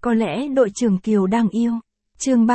Có lẽ đội trưởng Kiều đang yêu. Chương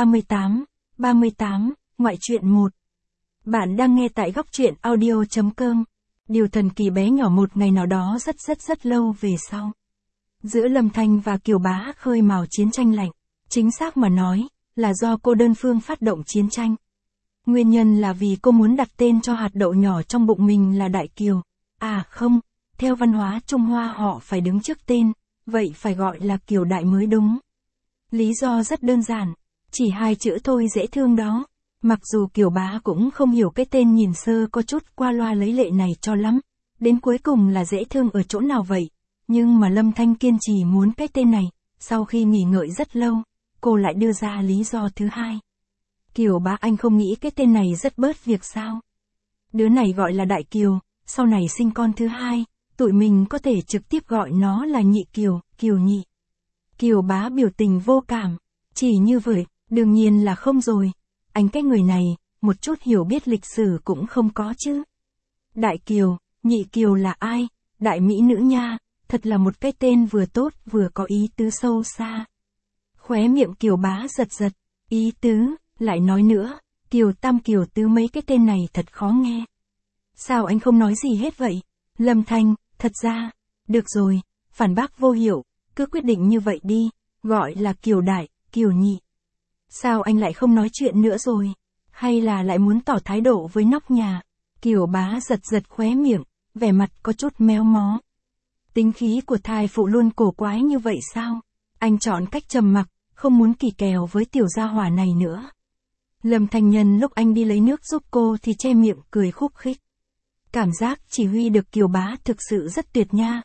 38, ngoại truyện 1. Bạn đang nghe tại góc truyện audio.com. Điều thần kỳ bé nhỏ một ngày nào đó rất lâu về sau. Giữa Lâm Thanh và Kiều Bá khơi mào chiến tranh lạnh. Chính xác mà nói, là do cô đơn phương phát động chiến tranh. Nguyên nhân là vì cô muốn đặt tên cho hạt đậu nhỏ trong bụng mình là Đại Kiều. À không, theo văn hóa Trung Hoa họ phải đứng trước tên, vậy phải gọi là Kiều Đại mới đúng. Lý do rất đơn giản, chỉ 2 chữ thôi dễ thương đó. Mặc dù Kiều Bá cũng không hiểu cái tên nhìn sơ có chút qua loa lấy lệ này cho lắm, đến cuối cùng là dễ thương ở chỗ nào vậy, nhưng mà Lâm Thanh kiên trì muốn cái tên này, sau khi nghỉ ngợi rất lâu, cô lại đưa ra lý do thứ hai. Kiều Bá, anh không nghĩ cái tên này rất bớt việc sao? Đứa này gọi là Đại Kiều, sau này sinh con thứ hai, tụi mình có thể trực tiếp gọi nó là Nhị Kiều, Kiều Nhị. Kiều Bá biểu tình vô cảm, chỉ như vậy, đương nhiên là không rồi. Anh cái người này, một chút hiểu biết lịch sử cũng không có chứ. Đại Kiều, Nhị Kiều là ai? Đại mỹ nữ nha, thật là một cái tên vừa tốt vừa có ý tứ sâu xa. Khóe miệng Kiều Bá giật, ý tứ, lại nói nữa, Kiều Tam Kiều Tứ mấy cái tên này thật khó nghe. Sao anh không nói gì hết vậy? Lâm Thanh, thật ra, được rồi, phản bác vô hiệu, cứ quyết định như vậy đi, gọi là Kiều Đại, Kiều Nhị. Sao anh lại không nói chuyện nữa rồi? Hay là lại muốn tỏ thái độ với nóc nhà? Kiều Bá giật khóe miệng, vẻ mặt có chút méo mó. Tính khí của thai phụ luôn cổ quái như vậy sao? Anh chọn cách trầm mặc, không muốn kỳ kèo với tiểu gia hỏa này nữa. Lâm Thanh Nhân lúc anh đi lấy nước giúp cô thì che miệng cười khúc khích. Cảm giác chỉ huy được Kiều Bá thực sự rất tuyệt nha,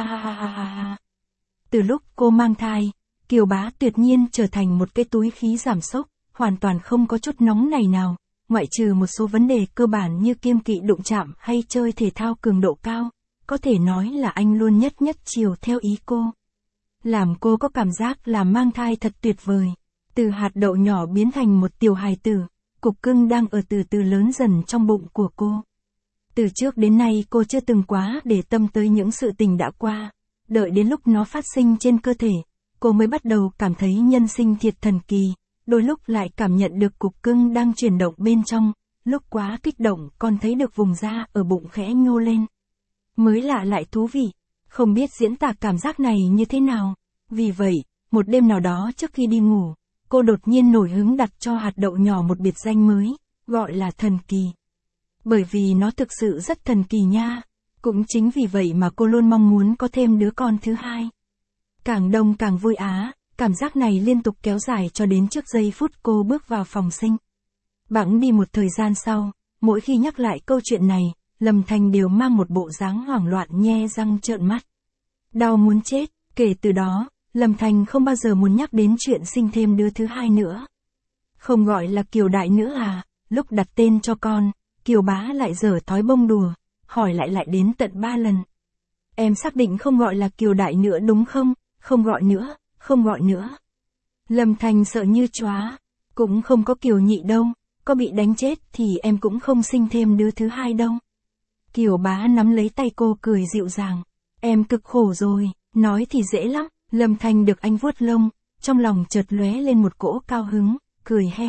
ha. Từ lúc cô mang thai, Kiều Bá tuyệt nhiên trở thành một cái túi khí giảm sốc, hoàn toàn không có chút nóng này nào, ngoại trừ một số vấn đề cơ bản như kiêng kỵ đụng chạm hay chơi thể thao cường độ cao, có thể nói là anh luôn nhất chiều theo ý cô. Làm cô có cảm giác là mang thai thật tuyệt vời, từ hạt đậu nhỏ biến thành một tiểu hài tử, cục cưng đang ở từ từ lớn dần trong bụng của cô. Từ trước đến nay cô chưa từng quá để tâm tới những sự tình đã qua, đợi đến lúc nó phát sinh trên cơ thể, cô mới bắt đầu cảm thấy nhân sinh thiệt thần kỳ, đôi lúc lại cảm nhận được cục cưng đang chuyển động bên trong, lúc quá kích động còn thấy được vùng da ở bụng khẽ nhô lên. Mới lạ lại thú vị, không biết diễn tả cảm giác này như thế nào, vì vậy, một đêm nào đó trước khi đi ngủ, cô đột nhiên nổi hứng đặt cho hạt đậu nhỏ một biệt danh mới, gọi là thần kỳ. Bởi vì nó thực sự rất thần kỳ nha, cũng chính vì vậy mà cô luôn mong muốn có thêm đứa con thứ hai. Càng đông càng vui á, cảm giác này liên tục kéo dài cho đến trước giây phút cô bước vào phòng sinh. Bẵng đi một thời gian sau, mỗi khi nhắc lại câu chuyện này, Lâm Thanh đều mang một bộ dáng hoảng loạn nhe răng trợn mắt. Đau muốn chết, kể từ đó, Lâm Thanh không bao giờ muốn nhắc đến chuyện sinh thêm đứa thứ hai nữa. Không gọi là Kiều Đại nữa à, lúc đặt tên cho con, Kiều Bá lại giở thói bông đùa, hỏi lại đến tận 3 lần. Em xác định không gọi là Kiều Đại nữa đúng không? Không gọi nữa. Lâm Thanh sợ như chóa, cũng không có Kiều Nhị đâu, có bị đánh chết thì em cũng không sinh thêm đứa thứ hai đâu. Kiều Bá nắm lấy tay cô cười dịu dàng, em cực khổ rồi, nói thì dễ lắm. Lâm Thanh được anh vuốt lông, trong lòng chợt lóe lên một cỗ cao hứng, cười he.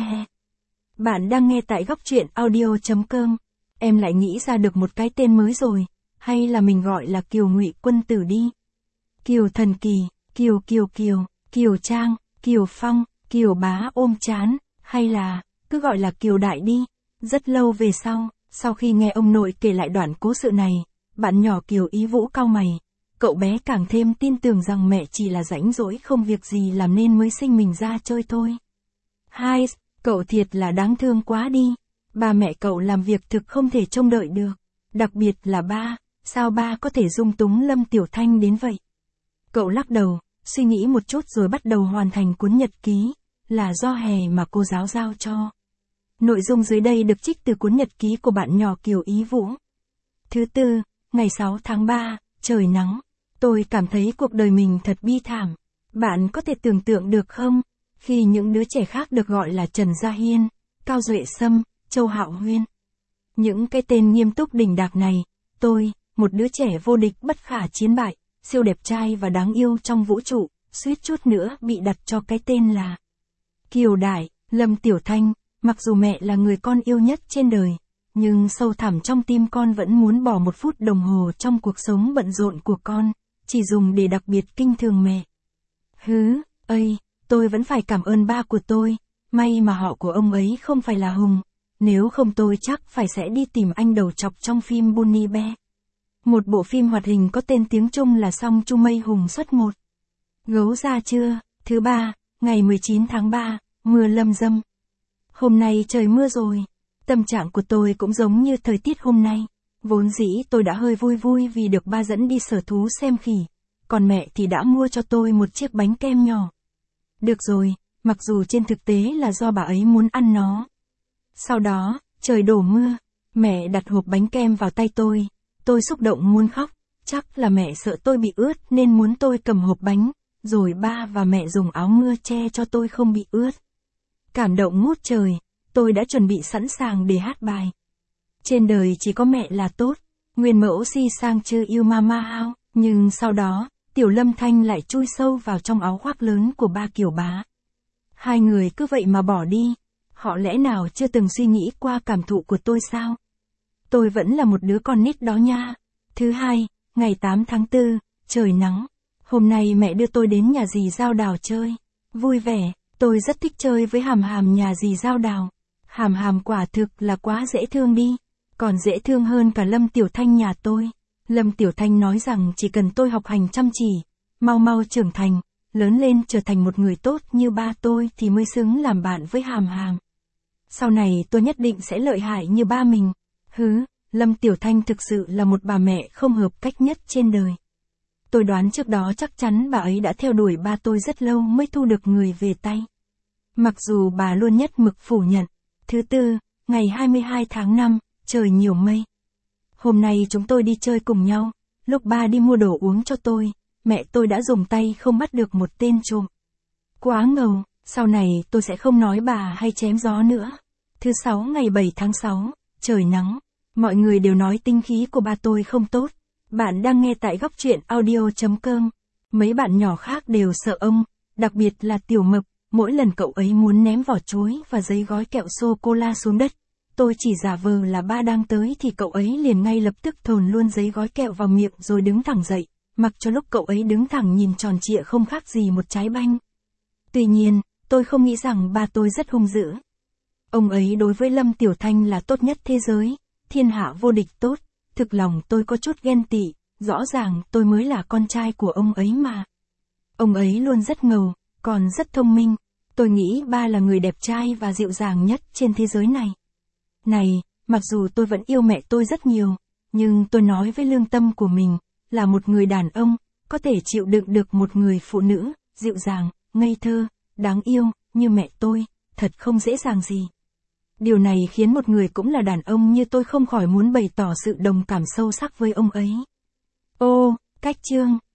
Bạn đang nghe tại góc truyện audio.com. Em lại nghĩ ra được một cái tên mới rồi, hay là mình gọi là Kiều Ngụy Quân Tử đi. Kiều thần kỳ, Kiều Trang, Kiều Phong, Kiều Bá ôm chán, hay là, cứ gọi là Kiều Đại đi. Rất lâu về sau khi nghe ông nội kể lại đoạn cố sự này, bạn nhỏ Kiều Ý Vũ cau mày. Cậu bé càng thêm tin tưởng rằng mẹ chỉ là rảnh rỗi không việc gì làm nên mới sinh mình ra chơi thôi. Hai, cậu thiệt là đáng thương quá đi. Ba mẹ cậu làm việc thực không thể trông đợi được. Đặc biệt là ba, sao ba có thể dung túng Lâm Tiểu Thanh đến vậy? Cậu lắc đầu, suy nghĩ một chút rồi bắt đầu hoàn thành cuốn nhật ký, là do hè mà cô giáo giao cho. Nội dung dưới đây được trích từ cuốn nhật ký của bạn nhỏ Kiều Ý Vũ. Thứ tư, ngày 6 tháng 3, trời nắng. Tôi cảm thấy cuộc đời mình thật bi thảm. Bạn có thể tưởng tượng được không? Khi những đứa trẻ khác được gọi là Trần Gia Hiên, Cao Duệ Sâm, Châu Hạo Huyên. Những cái tên nghiêm túc đỉnh đạc này, tôi, một đứa trẻ vô địch bất khả chiến bại, siêu đẹp trai và đáng yêu trong vũ trụ, suýt chút nữa bị đặt cho cái tên là Kiều Đại, Lâm Tiểu Thanh. Mặc dù mẹ là người con yêu nhất trên đời, nhưng sâu thẳm trong tim con vẫn muốn bỏ một phút đồng hồ trong cuộc sống bận rộn của con, chỉ dùng để đặc biệt kinh thường mẹ. Tôi vẫn phải cảm ơn ba của tôi, may mà họ của ông ấy không phải là Hùng, nếu không tôi chắc phải sẽ đi tìm anh đầu trọc trong phim Bunny Bear. Một bộ phim hoạt hình có tên tiếng Trung là Song Chu Mây Hùng xuất 1. Gấu ra trưa, thứ ba, ngày 19 tháng 3, mưa lâm dâm. Hôm nay trời mưa rồi. Tâm trạng của tôi cũng giống như thời tiết hôm nay. Vốn dĩ tôi đã hơi vui vì được ba dẫn đi sở thú xem khỉ. Còn mẹ thì đã mua cho tôi một chiếc bánh kem nhỏ. Được rồi, mặc dù trên thực tế là do bà ấy muốn ăn nó. Sau đó, trời đổ mưa. Mẹ đặt hộp bánh kem vào tay tôi. Tôi xúc động muốn khóc. Chắc là mẹ sợ tôi bị ướt nên muốn tôi cầm hộp bánh. Rồi ba và mẹ dùng áo mưa che cho tôi không bị ướt. Cảm động ngút trời, tôi đã chuẩn bị sẵn sàng để hát bài. Trên đời chỉ có mẹ là tốt, nguyên mẫu si sang chưa yêu mama hao. Nhưng sau đó, Tiểu Lâm Thanh lại chui sâu vào trong áo khoác lớn của ba Kiều bá. Hai người cứ vậy mà bỏ đi. Họ lẽ nào chưa từng suy nghĩ qua cảm thụ của tôi sao? Tôi vẫn là một đứa con nít đó nha. Thứ hai, ngày 8 tháng 4, trời nắng. Hôm nay mẹ đưa tôi đến nhà dì Giao Đào chơi. Vui vẻ, tôi rất thích chơi với Hàm Hàm nhà dì Giao Đào. Hàm Hàm quả thực là quá dễ thương đi. Còn dễ thương hơn cả Lâm Tiểu Thanh nhà tôi. Lâm Tiểu Thanh nói rằng chỉ cần tôi học hành chăm chỉ, mau mau trưởng thành, lớn lên trở thành một người tốt như ba tôi thì mới xứng làm bạn với Hàm Hàm. Sau này tôi nhất định sẽ lợi hại như ba mình. Lâm Tiểu Thanh thực sự là một bà mẹ không hợp cách nhất trên đời. Tôi đoán trước đó chắc chắn bà ấy đã theo đuổi ba tôi rất lâu mới thu được người về tay. Mặc dù bà luôn nhất mực phủ nhận. Thứ tư, ngày 22 tháng 5, trời nhiều mây. Hôm nay chúng tôi đi chơi cùng nhau. Lúc ba đi mua đồ uống cho tôi, mẹ tôi đã dùng tay không bắt được một tên trộm. Quá ngầu, sau này tôi sẽ không nói bà hay chém gió nữa. Thứ sáu ngày 7 tháng 6, trời nắng. Mọi người đều nói tinh khí của ba tôi không tốt. Bạn đang nghe tại góc truyện audio.com. Mấy bạn nhỏ khác đều sợ ông, đặc biệt là Tiểu Mập, mỗi lần cậu ấy muốn ném vỏ chuối và giấy gói kẹo sô-cô-la xuống đất. Tôi chỉ giả vờ là ba đang tới thì cậu ấy liền ngay lập tức thồn luôn giấy gói kẹo vào miệng rồi đứng thẳng dậy, mặc cho lúc cậu ấy đứng thẳng nhìn tròn trịa không khác gì một trái banh. Tuy nhiên, tôi không nghĩ rằng ba tôi rất hung dữ. Ông ấy đối với Lâm Tiểu Thanh là tốt nhất thế giới, thiên hạ vô địch tốt. Thực lòng tôi có chút ghen tị, rõ ràng tôi mới là con trai của ông ấy mà. Ông ấy luôn rất ngầu, còn rất thông minh. Tôi nghĩ ba là người đẹp trai và dịu dàng nhất trên thế giới này. Này, mặc dù tôi vẫn yêu mẹ tôi rất nhiều, nhưng tôi nói với lương tâm của mình, là một người đàn ông, có thể chịu đựng được một người phụ nữ, dịu dàng, ngây thơ, đáng yêu, như mẹ tôi, thật không dễ dàng gì. Điều này khiến một người cũng là đàn ông như tôi không khỏi muốn bày tỏ sự đồng cảm sâu sắc với ông ấy. Cách chương